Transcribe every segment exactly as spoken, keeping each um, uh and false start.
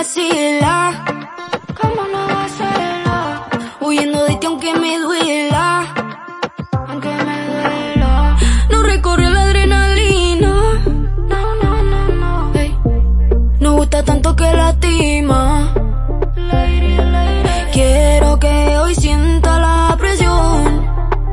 decirla. ¿Cómo no va a serla? Huyendo de ti aunque me duela, aunque me duela. No recorre la adrenalina, no, no, no, no. Hey. No gusta tanto que lastima. Lady, lady. Quiero que hoy sienta la presión.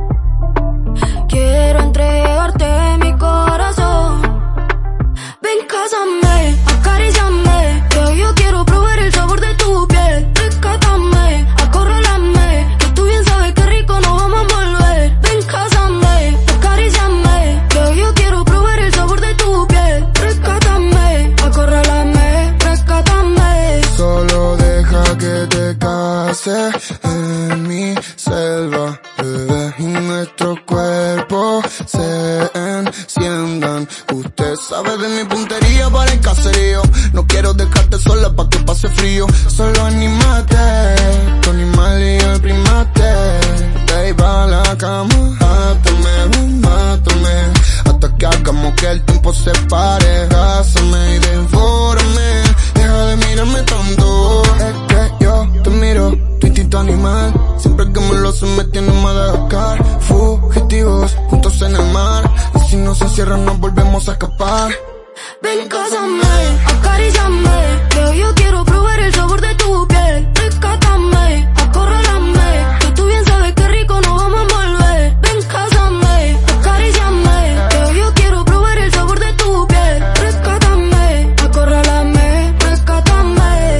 Quiero entregarte mi corazón. Ven, cásame, acaríciame, que yo quiero probar el sabor de tu piel. Rescátame, acorrálame, que tú bien sabes que rico nos vamos a envolver. Ven, cásame, acaríciame, que yo quiero probar el sabor de tu piel. Rescátame, acorrálame, rescátame. Solo deja que te case en mi selva, bebé, y nuestros cuerpos se enciendan. Usted sabe de mi puntería para el caserío. No quiero dejarte sola pa' que pase frío. Solo anímate, tu animal y el primate. Ve y va a la cama, mátame, mátame, hasta que hagamos que el tiempo se pare. Cásame y devórame, deja de mirarme tanto. Es que yo te miro, tu instinto animal. Siempre que me lo se me tiene en Madagascar. Fugitivos, juntos en el mar. Y si no se cierra nos volvemos a escapar. Ven, cásame, acaríciame, que yo quiero probar el sabor de tu piel. Rescátame, acorrálame, que tú bien sabes que rico nos vamos a envolver. Ven, cásame, acaríciame, que yo quiero probar el sabor de tu piel. Rescátame, acorrálame, rescátame.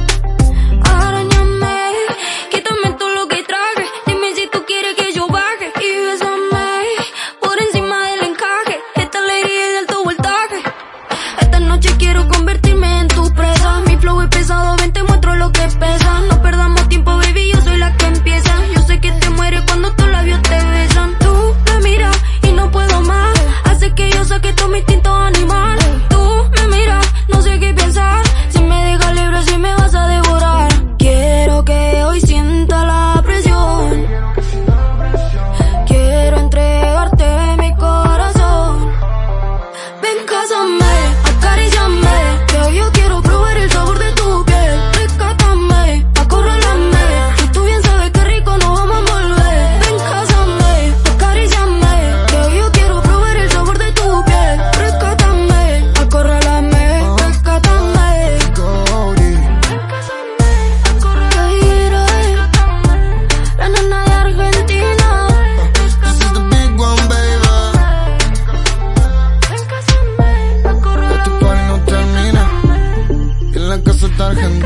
Arañame, quítame todo lo que traje. Dime si tú quieres que yo baje y bésame por encima del encaje. Esta lady es de alto voltaje. Esta noche quiero convertirme en tu presa. Mi flow es pesado, ven te muestro lo que pesa. No perdamos tiempo, baby, yo soy la que empieza. Yo sé que te mueres cuando tus labios te besan. Tú me miras y no puedo más. Hace que yo saque todo mi instinto animal. Tú me miras, no sé qué pensar. Si me dejas libre, si me vas a devorar. Quiero que hoy sienta la presión. Quiero entregarte mi corazón. Ven, cásame, acaríciame, que yo quiero probar el sabor de tu piel. Rescátame, acorrálame, que tú bien sabes que rico nos vamos a envolver. Ven, cásame, acaríciame, que yo quiero probar el sabor de tu piel. Rescátame, acorrálame, rescátame. Cody, Ven, cásame, acorrálame, la nena de Argentina. this is the big one, baby. Ven, cásame, Este acorrálame. party no termina, y en la casa está Argentina.